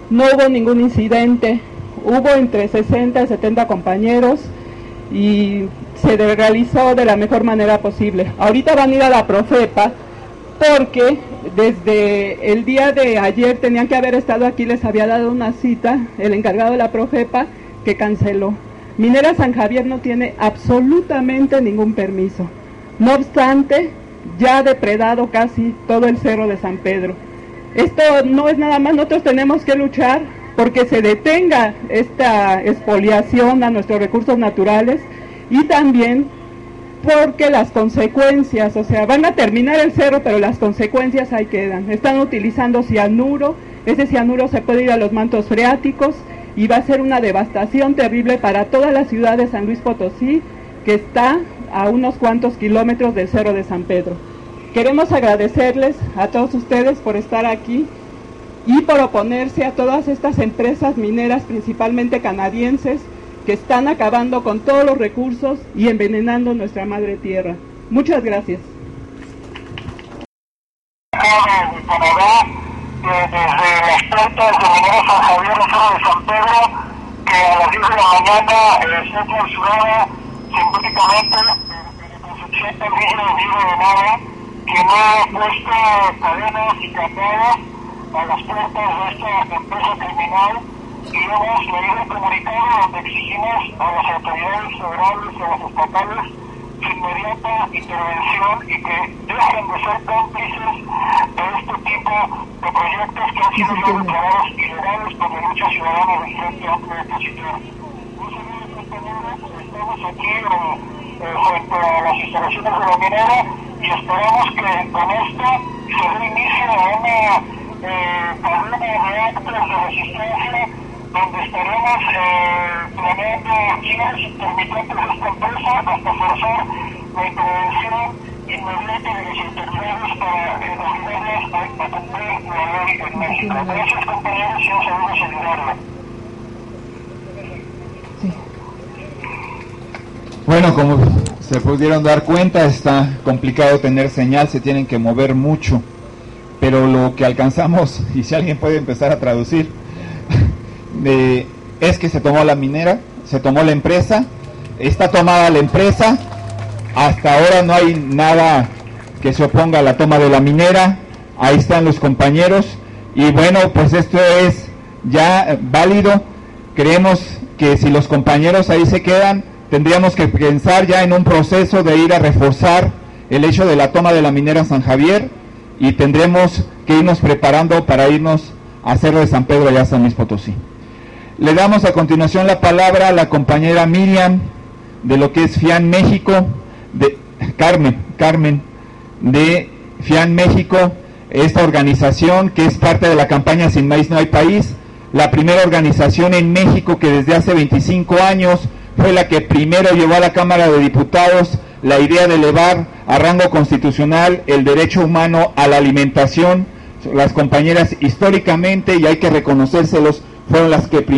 no hubo ningún incidente, hubo entre 60 y 70 compañeros y se realizó de la mejor manera posible. Ahorita van a ir a la Profepa porque desde el día de ayer tenían que haber estado aquí, les había dado una cita el encargado de la Profepa que canceló. Minera San Javier no tiene absolutamente ningún permiso, no obstante ya ha depredado casi todo el cerro de San Pedro. Esto no es nada más, nosotros tenemos que luchar porque se detenga esta expoliación a nuestros recursos naturales y también porque las consecuencias, o sea, van a terminar el cerro, pero las consecuencias ahí quedan. Están utilizando cianuro, ese cianuro se puede ir a los mantos freáticos y va a ser una devastación terrible para toda la ciudad de San Luis Potosí, que está a unos cuantos kilómetros del cerro de San Pedro. Queremos agradecerles a todos ustedes por estar aquí y por oponerse a todas estas empresas mineras, principalmente canadienses, que están acabando con todos los recursos y envenenando nuestra madre tierra. Muchas gracias. De Canadá, desde las plantas de Minera San Javier, el cerro de San Pedro, que a las 10 de la mañana se ha clausurado simbólicamente con suficiente rígido de vidrio de nada, que no ha puesto cadenas y candados a las puertas de esta empresa criminal, y hemos leído un comunicado donde exigimos a las autoridades federales y a las estatales su inmediata intervención y que dejen de ser cómplices de este tipo de proyectos que han sido ya declarados ilegales por la lucha ciudadana del Frente Amplio de Oposición. Estamos aquí frente a las instalaciones de la minera y esperamos que con esto se dé inicio a una cadena de actos de resistencia donde estaremos planeando acciones intermitentes de esta empresa hasta forzar la intervención inmediata de las autoridades para obligarlas a cumplir la ley en México. Gracias, compañeros, y un saludo solidario. Bueno, como se pudieron dar cuenta, está complicado tener señal, se tienen que mover mucho, pero lo que alcanzamos, y si alguien puede empezar a traducir, es que se tomó la minera, se tomó la empresa, está tomada la empresa, hasta ahora no hay nada que se oponga a la toma de la minera, ahí están los compañeros, y bueno, pues esto es ya válido. Creemos que si los compañeros ahí se quedan, tendríamos que pensar ya en un proceso de ir a reforzar el hecho de la toma de la minera San Javier, y tendremos que irnos preparando para irnos a Cerro de San Pedro, allá a San Luis Potosí. Le damos a continuación la palabra a la compañera Miriam, de lo que es FIAN México, de Carmen, de FIAN México, esta organización que es parte de la campaña Sin Maíz No Hay País, la primera organización en México que desde hace 25 años fue la que primero llevó a la Cámara de Diputados la idea de elevar a rango constitucional el derecho humano a la alimentación. Las compañeras históricamente, y hay que reconocérselos, fueron las que